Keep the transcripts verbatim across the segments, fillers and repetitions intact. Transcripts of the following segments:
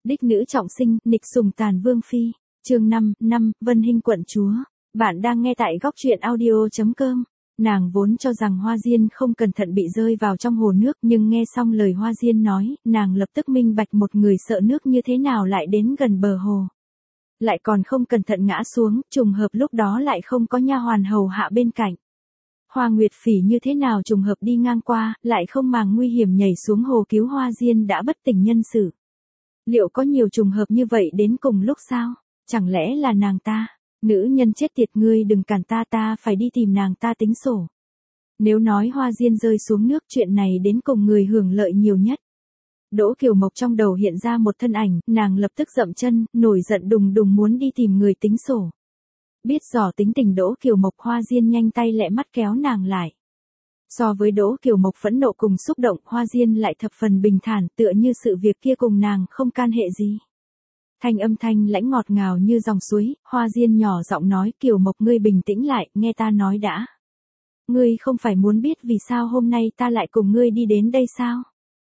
Đích nữ trọng sinh, nịch sùng tàn vương phi. Chương năm, năm, Vân Hinh quận chúa. Bạn đang nghe tại góc truyện audio chấm com. Nàng vốn cho rằng Hoa Diên không cẩn thận bị rơi vào trong hồ nước, nhưng nghe xong lời Hoa Diên nói, nàng lập tức minh bạch một người sợ nước như thế nào lại đến gần bờ hồ. Lại còn không cẩn thận ngã xuống, trùng hợp lúc đó lại không có nha hoàn hầu hạ bên cạnh. Hoa Nguyệt Phỉ như thế nào trùng hợp đi ngang qua, lại không màng nguy hiểm nhảy xuống hồ cứu Hoa Diên đã bất tỉnh nhân sự. Liệu có nhiều trùng hợp như vậy đến cùng lúc sao? Chẳng lẽ là nàng ta? Nữ nhân chết tiệt, ngươi đừng cản ta, ta phải đi tìm nàng ta tính sổ. Nếu nói Hoa Diên rơi xuống nước, chuyện này đến cùng người hưởng lợi nhiều nhất. Đỗ Kiều Mộc trong đầu hiện ra một thân ảnh, nàng lập tức dậm chân, nổi giận đùng đùng muốn đi tìm người tính sổ. Biết rõ tính tình Đỗ Kiều Mộc, Hoa Diên nhanh tay lẹ mắt kéo nàng lại. So với Đỗ Kiều Mộc phẫn nộ cùng xúc động, Hoa Diên lại thập phần bình thản, tựa như sự việc kia cùng nàng không can hệ gì. Thanh âm thanh lãnh ngọt ngào như dòng suối, Hoa Diên nhỏ giọng nói, Kiều Mộc ngươi bình tĩnh lại, nghe ta nói đã. Ngươi không phải muốn biết vì sao hôm nay ta lại cùng ngươi đi đến đây sao?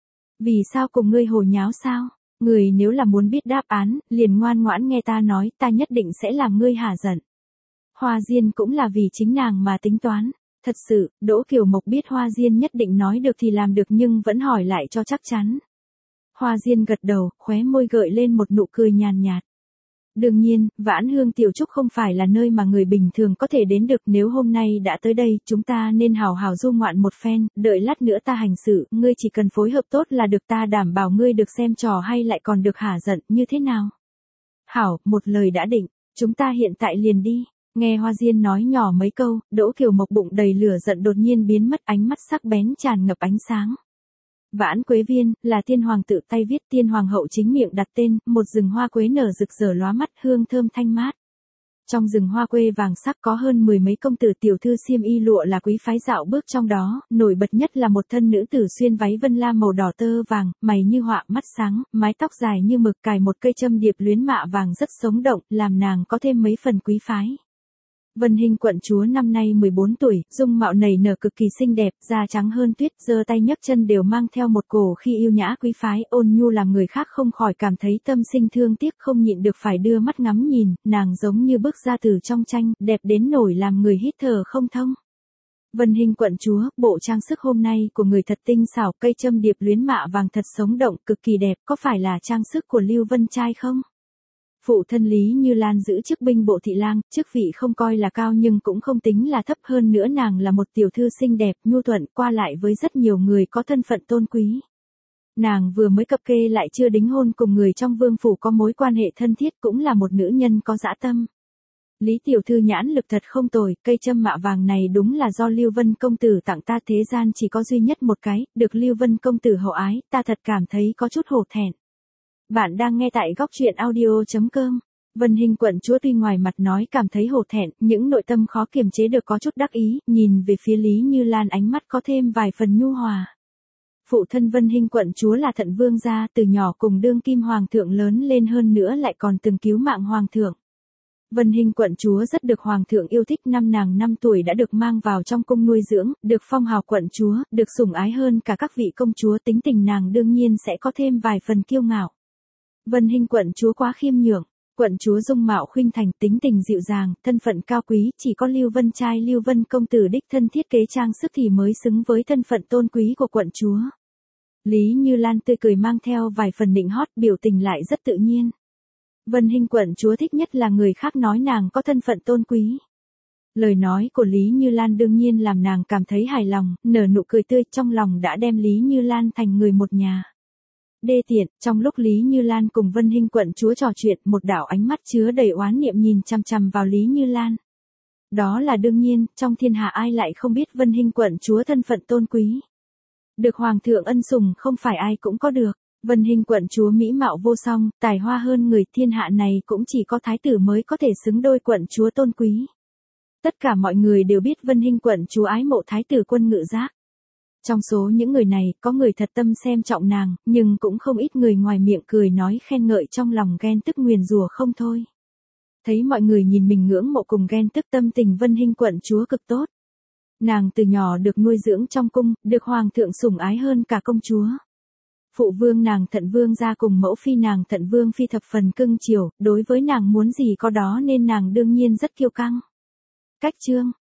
Vì sao cùng ngươi hồ nháo sao? Ngươi nếu là muốn biết đáp án, liền ngoan ngoãn nghe ta nói, ta nhất định sẽ làm ngươi hả giận. Hoa Diên cũng là vì chính nàng mà tính toán. Thật sự, Đỗ Kiều Mộc biết Hoa Diên nhất định nói được thì làm được nhưng vẫn hỏi lại cho chắc chắn. Hoa Diên gật đầu, khóe môi gợi lên một nụ cười nhàn nhạt. Đương nhiên, Vãn Hương Tiểu Trúc không phải là nơi mà người bình thường có thể đến được, nếu hôm nay đã tới đây, chúng ta nên hào hào du ngoạn một phen, đợi lát nữa ta hành sự, ngươi chỉ cần phối hợp tốt là được, ta đảm bảo ngươi được xem trò hay lại còn được hả giận, như thế nào? Hảo, một lời đã định, chúng ta hiện tại liền đi. Nghe Hoa Diên nói nhỏ mấy câu, Đỗ Kiều Mộc bụng đầy lửa giận đột nhiên biến mất, ánh mắt sắc bén tràn ngập ánh sáng. Vãn Quế Viên, là tiên hoàng tự tay viết, tiên hoàng hậu chính miệng đặt tên, một rừng hoa quế nở rực rỡ lóa mắt, hương thơm thanh mát. Trong rừng hoa quế vàng sắc có hơn mười mấy công tử tiểu thư xiêm y lụa là quý phái dạo bước trong đó, nổi bật nhất là một thân nữ tử xuyên váy vân lam màu đỏ tơ vàng, mày như họa, mắt sáng, mái tóc dài như mực, cài một cây châm điệp luyến mạ vàng rất sống động, làm nàng có thêm mấy phần quý phái. Vân Hinh quận chúa năm nay mười bốn tuổi, dung mạo nảy nở cực kỳ xinh đẹp, da trắng hơn tuyết, giơ tay nhấc chân đều mang theo một cổ khi yêu nhã quý phái, ôn nhu làm người khác không khỏi cảm thấy tâm sinh thương tiếc, không nhịn được phải đưa mắt ngắm nhìn, nàng giống như bước ra từ trong tranh, đẹp đến nổi làm người hít thở không thông. Vân Hinh quận chúa, bộ trang sức hôm nay của người thật tinh xảo, cây châm điệp luyến mạ vàng thật sống động, cực kỳ đẹp, có phải là trang sức của Lưu Vân trai không? Phụ thân Lý Như Lan giữ chức binh bộ thị lang, chức vị không coi là cao nhưng cũng không tính là thấp, hơn nữa nàng là một tiểu thư xinh đẹp, nhu thuận, qua lại với rất nhiều người có thân phận tôn quý. Nàng vừa mới cập kê lại chưa đính hôn cùng người trong vương phủ có mối quan hệ thân thiết, cũng là một nữ nhân có dã tâm. Lý tiểu thư nhãn lực thật không tồi, cây châm mạ vàng này đúng là do Lưu Vân công tử tặng ta, thế gian chỉ có duy nhất một cái, được Lưu Vân công tử hậu ái, ta thật cảm thấy có chút hổ thẹn. Bạn đang nghe tại góc truyện audio chấm com. Vân Hinh quận chúa tuy ngoài mặt nói cảm thấy hổ thẹn, những nội tâm khó kiềm chế được có chút đắc ý, nhìn về phía Lý Như Lan ánh mắt có thêm vài phần nhu hòa. Phụ thân Vân Hinh quận chúa là Thận Vương gia, từ nhỏ cùng đương kim hoàng thượng lớn lên, hơn nữa lại còn từng cứu mạng hoàng thượng. Vân Hinh quận chúa rất được hoàng thượng yêu thích, năm nàng năm tuổi đã được mang vào trong cung nuôi dưỡng, được phong hào quận chúa, được sủng ái hơn cả các vị công chúa, tính tình nàng đương nhiên sẽ có thêm vài phần kiêu ngạo. Vân Hinh quận chúa quá khiêm nhường, quận chúa dung mạo khuynh thành, tính tình dịu dàng, thân phận cao quý, chỉ có Lưu Vân trai Lưu Vân công tử đích thân thiết kế trang sức thì mới xứng với thân phận tôn quý của quận chúa. Lý Như Lan tươi cười mang theo vài phần nịnh hót, biểu tình lại rất tự nhiên. Vân Hinh quận chúa thích nhất là người khác nói nàng có thân phận tôn quý. Lời nói của Lý Như Lan đương nhiên làm nàng cảm thấy hài lòng, nở nụ cười tươi, trong lòng đã đem Lý Như Lan thành người một nhà. Đê tiện, trong lúc Lý Như Lan cùng Vân Hinh quận chúa trò chuyện, một đạo ánh mắt chứa đầy oán niệm nhìn chằm chằm vào Lý Như Lan. Đó là đương nhiên, trong thiên hạ ai lại không biết Vân Hinh quận chúa thân phận tôn quý. Được hoàng thượng ân sủng không phải ai cũng có được. Vân Hinh quận chúa mỹ mạo vô song, tài hoa hơn người, thiên hạ này cũng chỉ có thái tử mới có thể xứng đôi quận chúa tôn quý. Tất cả mọi người đều biết Vân Hinh quận chúa ái mộ thái tử Quân Ngự Giác. Trong số những người này, có người thật tâm xem trọng nàng, nhưng cũng không ít người ngoài miệng cười nói khen ngợi, trong lòng ghen tức nguyền rủa không thôi. Thấy mọi người nhìn mình ngưỡng mộ cùng ghen tức, tâm tình Vân Hinh quận chúa cực tốt. Nàng từ nhỏ được nuôi dưỡng trong cung, được hoàng thượng sủng ái hơn cả công chúa. Phụ vương nàng Thận Vương gia cùng mẫu phi nàng Thận Vương phi thập phần cưng chiều, đối với nàng muốn gì có đó nên nàng đương nhiên rất kiêu căng. Cách chương